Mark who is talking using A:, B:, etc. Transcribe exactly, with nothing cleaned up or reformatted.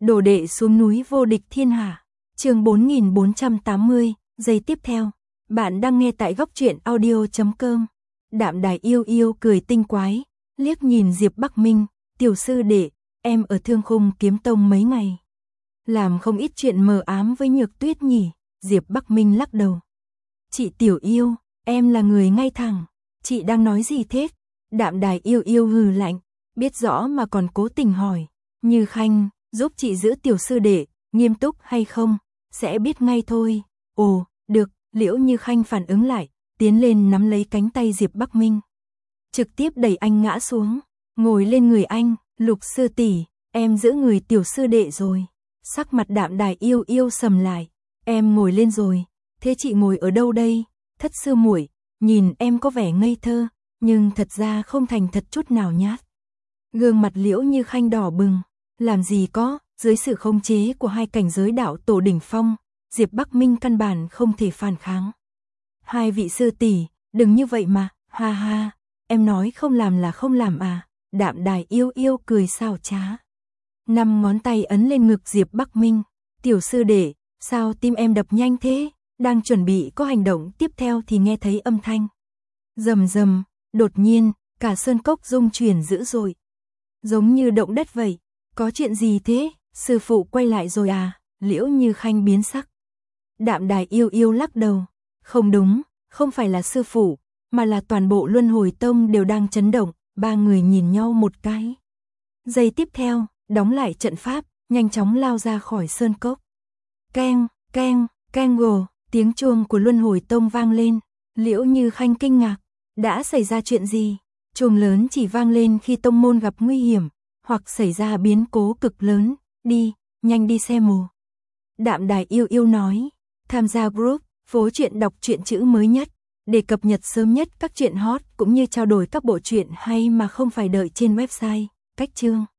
A: Đồ đệ xuống núi vô địch thiên hạ. Chương bốn nghìn bốn trăm tám mươi, giây tiếp theo. Bạn đang nghe tại góc truyện audio chấm com. Đạm Đài yêu yêu cười tinh quái, liếc nhìn Diệp Bắc Minh, "Tiểu sư đệ, em ở Thương Khung Kiếm Tông mấy ngày, làm không ít chuyện mờ ám với Nhược Tuyết nhỉ?" Diệp Bắc Minh lắc đầu. "Chị Tiểu yêu, em là người ngay thẳng, chị đang nói gì thế?" Đạm Đài yêu yêu hừ lạnh, biết rõ mà còn cố tình hỏi, "Như Khanh, giúp chị giữ tiểu sư đệ, nghiêm túc hay không, sẽ biết ngay thôi." "Ồ, được." Liễu Như Khanh phản ứng lại, tiến lên nắm lấy cánh tay Diệp Bắc Minh, trực tiếp đẩy anh ngã xuống, ngồi lên người anh, "Lục sư tỷ, em giữ người tiểu sư đệ rồi." Sắc mặt Đạm Đài yêu yêu sầm lại, "Em ngồi lên rồi, thế chị ngồi ở đâu đây?" "Thất sư muội, nhìn em có vẻ ngây thơ, nhưng thật ra không thành thật chút nào nhát." Gương mặt Liễu Như Khanh đỏ bừng, "Làm gì có, dưới sự khống chế của hai cảnh giới đạo tổ đỉnh phong, Diệp Bắc Minh căn bản không thể phản kháng." "Hai vị sư tỷ, đừng như vậy mà, ha ha, em nói không làm là không làm à." Đạm Đài yêu yêu cười xảo trá, năm ngón tay ấn lên ngực Diệp Bắc Minh, "Tiểu sư đệ, sao tim em đập nhanh thế?" Đang chuẩn bị có hành động tiếp theo thì nghe thấy âm thanh rầm rầm, đột nhiên, cả sơn cốc rung chuyển dữ dội, giống như động đất vậy. "Có chuyện gì thế? Sư phụ quay lại rồi à?" Liễu Như Khanh biến sắc. Đạm Đài yêu yêu lắc đầu, "Không đúng, không phải là sư phụ, mà là toàn bộ Luân Hồi Tông đều đang chấn động." Ba người nhìn nhau một cái. Giây tiếp theo, đóng lại trận pháp, nhanh chóng lao ra khỏi sơn cốc. Keng, keng, keng gồ, tiếng chuông của Luân Hồi Tông vang lên. Liễu Như Khanh kinh ngạc, đã xảy ra chuyện gì? Chuông lớn chỉ vang lên khi tông môn gặp nguy hiểm, hoặc xảy ra biến cố cực lớn. "Đi, nhanh đi xem mồ." Đạm Đài yêu yêu nói, "Tham gia group, phố truyện đọc truyện chữ mới nhất, để cập nhật sớm nhất các truyện hot cũng như trao đổi các bộ truyện hay mà không phải đợi trên website." Cách chương